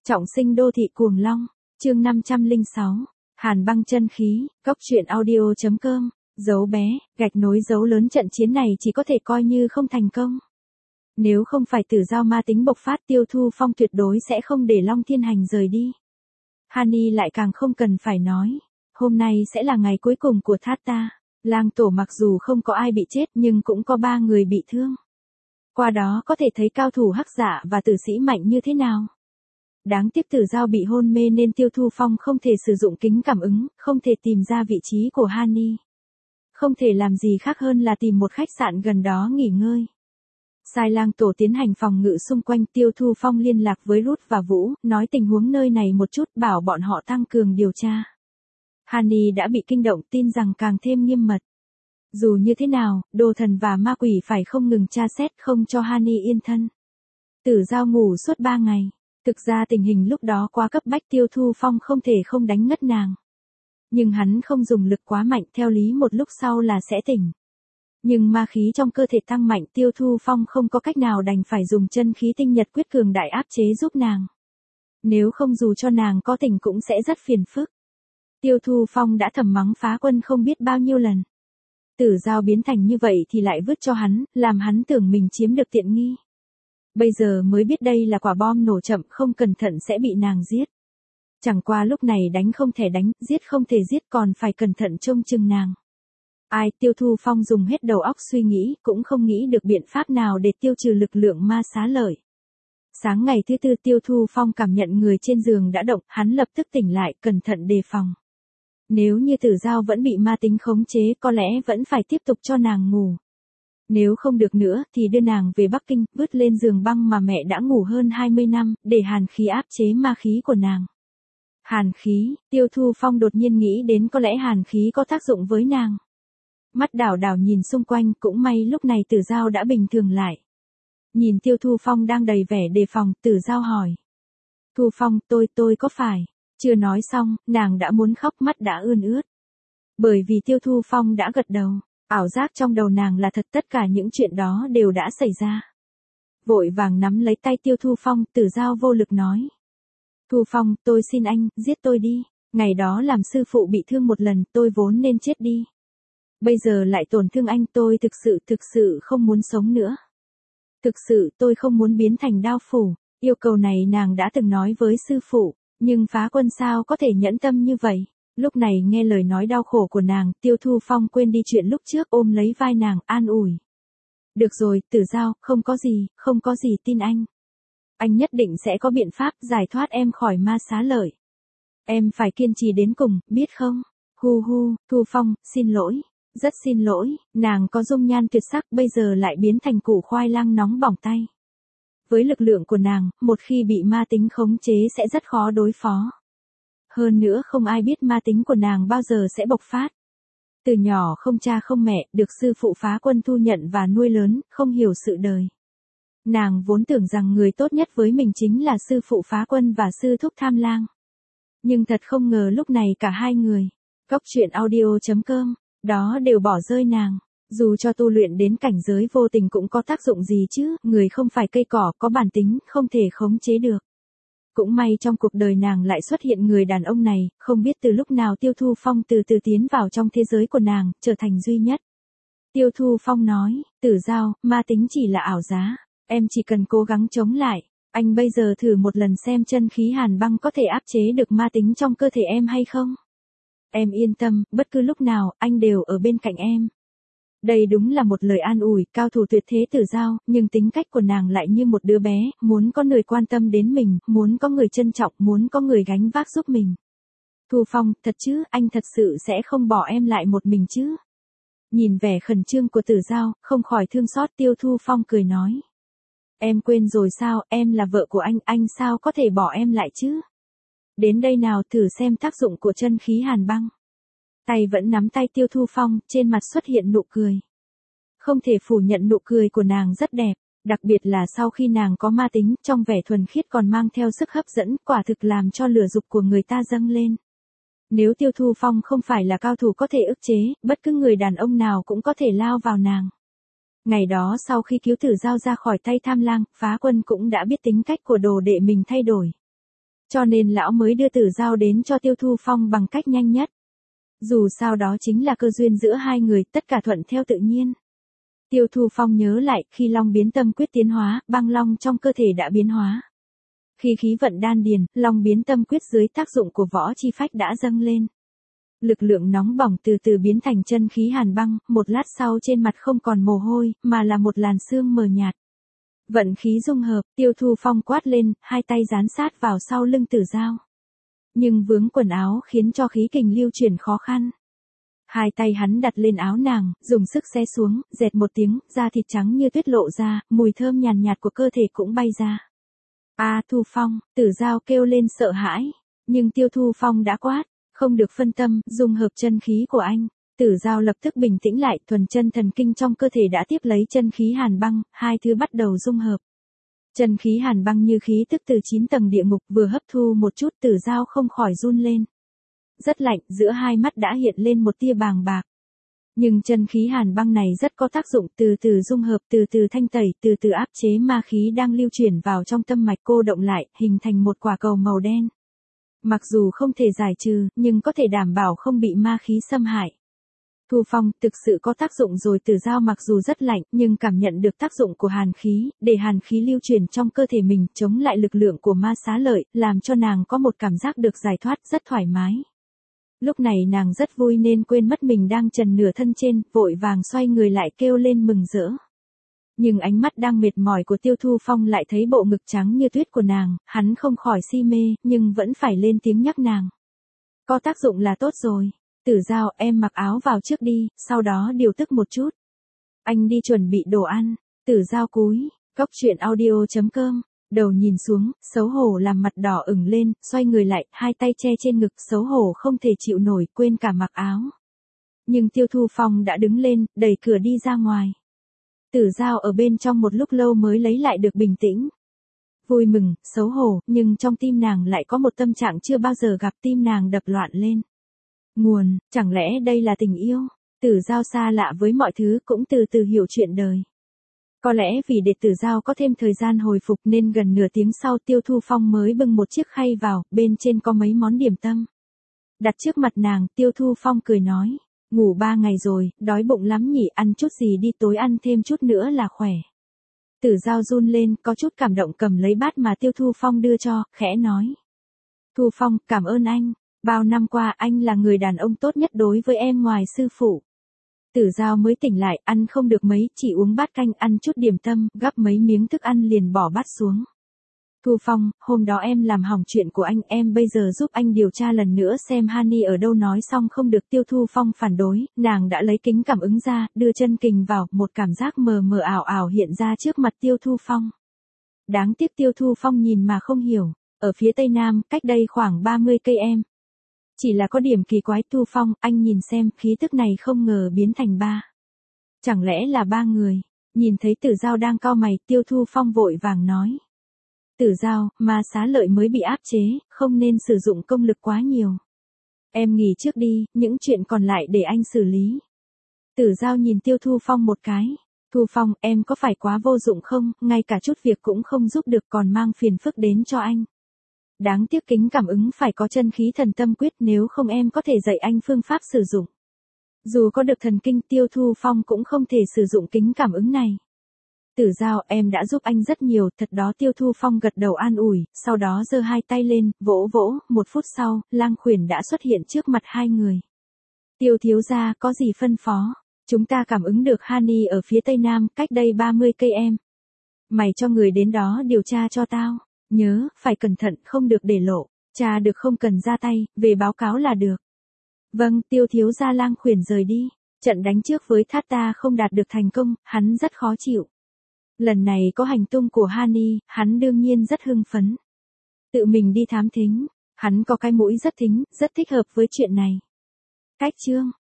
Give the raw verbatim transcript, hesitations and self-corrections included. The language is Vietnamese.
Trọng sinh đô thị cuồng long, chương năm trăm lẻ sáu, Hàn băng chân khí, góc truyện audio.com, dấu bé, gạch nối dấu lớn trận chiến này chỉ có thể coi như không thành công. Nếu không phải Tử Giao ma tính bộc phát, Tiêu Thu Phong tuyệt đối sẽ không để Long Thiên Hành rời đi. Hani lại càng không cần phải nói, hôm nay sẽ là ngày cuối cùng của Thát Ta. Lang tổ mặc dù không có ai bị chết nhưng cũng có ba người bị thương. Qua đó có thể thấy cao thủ hắc dạ và tử sĩ mạnh như thế nào. Đáng tiếc Tử Giao bị hôn mê nên Tiêu Thu Phong không thể sử dụng kính cảm ứng, không thể tìm ra vị trí của Hani. Không thể làm gì khác hơn là tìm một khách sạn gần đó nghỉ ngơi. Sai Lang tổ tiến hành phòng ngự xung quanh. Tiêu Thu Phong liên lạc với Rút và Vũ, nói tình huống nơi này một chút, bảo bọn họ tăng cường điều tra. Hani đã bị kinh động, tin rằng càng thêm nghiêm mật. Dù như thế nào, đồ thần và ma quỷ phải không ngừng tra xét, không cho Hani yên thân. Tử Giao ngủ suốt ba ngày. Thực ra tình hình lúc đó quá cấp bách, Tiêu Thu Phong không thể không đánh ngất nàng. Nhưng hắn không dùng lực quá mạnh, theo lý một lúc sau là sẽ tỉnh. Nhưng ma khí trong cơ thể tăng mạnh, Tiêu Thu Phong không có cách nào đành phải dùng chân khí tinh nhật quyết cường đại áp chế giúp nàng. Nếu không dù cho nàng có tỉnh cũng sẽ rất phiền phức. Tiêu Thu Phong đã thầm mắng Phá Quân không biết bao nhiêu lần. Tử Giao biến thành như vậy thì lại vứt cho hắn, làm hắn tưởng mình chiếm được tiện nghi. Bây giờ mới biết đây là quả bom nổ chậm, không cẩn thận sẽ bị nàng giết. Chẳng qua lúc này đánh không thể đánh, giết không thể giết, còn phải cẩn thận trông chừng nàng. Ai, Tiêu Thu Phong dùng hết đầu óc suy nghĩ, cũng không nghĩ được biện pháp nào để tiêu trừ lực lượng ma xá lợi. Sáng ngày thứ tư, Tiêu Thu Phong cảm nhận người trên giường đã động, hắn lập tức tỉnh lại, cẩn thận đề phòng. Nếu như Tử Giao vẫn bị ma tính khống chế, có lẽ vẫn phải tiếp tục cho nàng ngủ. Nếu không được nữa thì đưa nàng về Bắc Kinh, vứt lên giường băng mà mẹ đã ngủ hơn hai mươi năm, để hàn khí áp chế ma khí của nàng. Hàn khí, Tiêu Thu Phong đột nhiên nghĩ đến có lẽ hàn khí có tác dụng với nàng. Mắt đảo đảo nhìn xung quanh, cũng may lúc này Tử Giao đã bình thường lại. Nhìn Tiêu Thu Phong đang đầy vẻ đề phòng, Tử Giao hỏi. Thu Phong, tôi, tôi có phải? Chưa nói xong, nàng đã muốn khóc, mắt đã ươn ướt. Bởi vì Tiêu Thu Phong đã gật đầu. Ảo giác trong đầu nàng là thật, tất cả những chuyện đó đều đã xảy ra. Vội vàng nắm lấy tay Tiêu Thu Phong, Tử Giao vô lực nói. Thu Phong, tôi xin anh, giết tôi đi. Ngày đó làm sư phụ bị thương một lần, tôi vốn nên chết đi. Bây giờ lại tổn thương anh, tôi thực sự, thực sự không muốn sống nữa. Thực sự tôi không muốn biến thành đao phủ. Yêu cầu này nàng đã từng nói với sư phụ, nhưng Phá Quân sao có thể nhẫn tâm như vậy. Lúc này nghe lời nói đau khổ của nàng, Tiêu Thu Phong quên đi chuyện lúc trước, ôm lấy vai nàng, an ủi. Được rồi, Tử Giao, không có gì, không có gì, tin anh. Anh nhất định sẽ có biện pháp giải thoát em khỏi ma xá lợi. Em phải kiên trì đến cùng, biết không? Hu hu, Thu Phong, xin lỗi. Rất xin lỗi, nàng có dung nhan tuyệt sắc, bây giờ lại biến thành củ khoai lang nóng bỏng tay. Với lực lượng của nàng, một khi bị ma tính khống chế sẽ rất khó đối phó. Hơn nữa không ai biết ma tính của nàng bao giờ sẽ bộc phát. Từ nhỏ không cha không mẹ, được sư phụ Phá Quân thu nhận và nuôi lớn, không hiểu sự đời. Nàng vốn tưởng rằng người tốt nhất với mình chính là sư phụ Phá Quân và sư thúc Tham Lang. Nhưng thật không ngờ lúc này cả hai người, góc truyện audio.com, đó đều bỏ rơi nàng. Dù cho tu luyện đến cảnh giới vô tình cũng có tác dụng gì chứ, người không phải cây cỏ, có bản tính, không thể khống chế được. Cũng may trong cuộc đời nàng lại xuất hiện người đàn ông này, không biết từ lúc nào Tiêu Thu Phong từ từ tiến vào trong thế giới của nàng, trở thành duy nhất. Tiêu Thu Phong nói, Tử Giao, ma tính chỉ là ảo giá, em chỉ cần cố gắng chống lại. Anh bây giờ thử một lần xem chân khí hàn băng có thể áp chế được ma tính trong cơ thể em hay không? Em yên tâm, bất cứ lúc nào, anh đều ở bên cạnh em. Đây đúng là một lời an ủi, cao thủ tuyệt thế Tử Giao, nhưng tính cách của nàng lại như một đứa bé, muốn có người quan tâm đến mình, muốn có người trân trọng, muốn có người gánh vác giúp mình. Thu Phong, thật chứ, anh thật sự sẽ không bỏ em lại một mình chứ? Nhìn vẻ khẩn trương của Tử Giao, không khỏi thương xót, Tiêu Thu Phong cười nói. Em quên rồi sao, em là vợ của anh, anh sao có thể bỏ em lại chứ? Đến đây nào, thử xem tác dụng của chân khí hàn băng. Tay vẫn nắm tay Tiêu Thu Phong, trên mặt xuất hiện nụ cười. Không thể phủ nhận nụ cười của nàng rất đẹp, đặc biệt là sau khi nàng có ma tính, trong vẻ thuần khiết còn mang theo sức hấp dẫn, quả thực làm cho lửa dục của người ta dâng lên. Nếu Tiêu Thu Phong không phải là cao thủ có thể ức chế, bất cứ người đàn ông nào cũng có thể lao vào nàng. Ngày đó sau khi cứu Tử Giao ra khỏi tay Tham Lang, Phá Quân cũng đã biết tính cách của đồ đệ mình thay đổi. Cho nên lão mới đưa Tử Giao đến cho Tiêu Thu Phong bằng cách nhanh nhất. Dù sao đó chính là cơ duyên giữa hai người, tất cả thuận theo tự nhiên. Tiêu Thu Phong nhớ lại, khi Long biến tâm quyết tiến hóa, băng long trong cơ thể đã biến hóa. Khi khí vận đan điền, Long biến tâm quyết dưới tác dụng của võ chi phách đã dâng lên. Lực lượng nóng bỏng từ từ biến thành chân khí hàn băng, một lát sau trên mặt không còn mồ hôi, mà là một làn sương mờ nhạt. Vận khí dung hợp, Tiêu Thu Phong quát lên, hai tay dán sát vào sau lưng Tử Giao. Nhưng vướng quần áo khiến cho khí kình lưu chuyển khó khăn. Hai tay hắn đặt lên áo nàng, dùng sức xé xuống, dẹt một tiếng, da thịt trắng như tuyết lộ ra, mùi thơm nhàn nhạt của cơ thể cũng bay ra. A Thu Phong, Tử Giao kêu lên sợ hãi, nhưng Tiêu Thu Phong đã quát, không được phân tâm, dung hợp chân khí của anh. Tử Giao lập tức bình tĩnh lại, thuần chân thần kinh trong cơ thể đã tiếp lấy chân khí hàn băng, hai thứ bắt đầu dung hợp. Chân khí hàn băng như khí tức từ chín tầng địa ngục, vừa hấp thu một chút Tử Giao không khỏi run lên. Rất lạnh, giữa hai mắt đã hiện lên một tia bàng bạc. Nhưng chân khí hàn băng này rất có tác dụng, từ từ dung hợp, từ từ thanh tẩy, từ từ áp chế ma khí đang lưu chuyển vào trong tâm mạch cô động lại, hình thành một quả cầu màu đen. Mặc dù không thể giải trừ, nhưng có thể đảm bảo không bị ma khí xâm hại. Thu Phong, thực sự có tác dụng rồi. Tử Giao mặc dù rất lạnh, nhưng cảm nhận được tác dụng của hàn khí, để hàn khí lưu chuyển trong cơ thể mình, chống lại lực lượng của ma xá lợi, làm cho nàng có một cảm giác được giải thoát rất thoải mái. Lúc này nàng rất vui nên quên mất mình đang trần nửa thân trên, vội vàng xoay người lại kêu lên mừng rỡ. Nhưng ánh mắt đang mệt mỏi của Tiêu Thu Phong lại thấy bộ ngực trắng như tuyết của nàng, hắn không khỏi si mê, nhưng vẫn phải lên tiếng nhắc nàng. Có tác dụng là tốt rồi. Tử Giao, em mặc áo vào trước đi, sau đó điều tức một chút. Anh đi chuẩn bị đồ ăn. Tử Giao cúi, cốc truyện audio chấm com, đầu nhìn xuống, xấu hổ làm mặt đỏ ửng lên, xoay người lại, hai tay che trên ngực, xấu hổ không thể chịu nổi, quên cả mặc áo. Nhưng Tiêu Thu Phong đã đứng lên, đẩy cửa đi ra ngoài. Tử Giao ở bên trong một lúc lâu mới lấy lại được bình tĩnh. Vui mừng, xấu hổ, nhưng trong tim nàng lại có một tâm trạng chưa bao giờ gặp, tim nàng đập loạn lên. Nguồn, chẳng lẽ đây là tình yêu? Tử Giao xa lạ với mọi thứ, cũng từ từ hiểu chuyện đời. Có lẽ vì để Tử Giao có thêm thời gian hồi phục nên gần nửa tiếng sau Tiêu Thu Phong mới bưng một chiếc khay vào, bên trên có mấy món điểm tâm. Đặt trước mặt nàng, Tiêu Thu Phong cười nói, ngủ ba ngày rồi, đói bụng lắm nhỉ, ăn chút gì đi, tối ăn thêm chút nữa là khỏe. Tử Giao run lên, có chút cảm động cầm lấy bát mà Tiêu Thu Phong đưa cho, khẽ nói. Thu Phong, cảm ơn anh. Bao năm qua anh là người đàn ông tốt nhất đối với em ngoài sư phụ. Tử Giao mới tỉnh lại, ăn không được mấy, chỉ uống bát canh, ăn chút điểm tâm, gắp mấy miếng thức ăn liền bỏ bát xuống. Thu Phong, hôm đó em làm hỏng chuyện của anh, em bây giờ giúp anh điều tra lần nữa xem Hani ở đâu. Nói xong không được Tiêu Thu Phong phản đối, nàng đã lấy kính cảm ứng ra, đưa chân kình vào, một cảm giác mờ mờ ảo ảo hiện ra trước mặt Tiêu Thu Phong. Đáng tiếc Tiêu Thu Phong nhìn mà không hiểu, ở phía tây nam, cách đây khoảng ba mươi cây em. Chỉ là có điểm kỳ quái. Thu Phong, anh nhìn xem, khí tức này không ngờ biến thành ba. Chẳng lẽ là ba người? Nhìn thấy Tử Giao đang cau mày, Tiêu Thu Phong vội vàng nói. Tử Giao, ma xá lợi mới bị áp chế, không nên sử dụng công lực quá nhiều. Em nghỉ trước đi, những chuyện còn lại để anh xử lý. Tử Giao nhìn Tiêu Thu Phong một cái. Thu Phong, em có phải quá vô dụng không, ngay cả chút việc cũng không giúp được còn mang phiền phức đến cho anh. Đáng tiếc kính cảm ứng phải có chân khí thần tâm quyết, nếu không em có thể dạy anh phương pháp sử dụng. Dù có được thần kinh, Tiêu Thu Phong cũng không thể sử dụng kính cảm ứng này. Tử Giao, em đã giúp anh rất nhiều, thật đó. Tiêu Thu Phong gật đầu an ủi, sau đó giơ hai tay lên, vỗ vỗ, một phút sau, Lang Khuyển đã xuất hiện trước mặt hai người. Tiêu thiếu gia, có gì phân phó? Chúng ta cảm ứng được Hani ở phía tây nam, cách đây ba mươi cây em. Mày cho người đến đó điều tra cho tao. Nhớ, phải cẩn thận, không được để lộ. Cha được không cần ra tay, về báo cáo là được. Vâng, Tiêu thiếu gia. Lang Khuyển rời đi. Trận đánh trước với Thát Ta không đạt được thành công, hắn rất khó chịu. Lần này có hành tung của Hani, hắn đương nhiên rất hưng phấn. Tự mình đi thám thính, hắn có cái mũi rất thính, rất thích hợp với chuyện này. Cách chương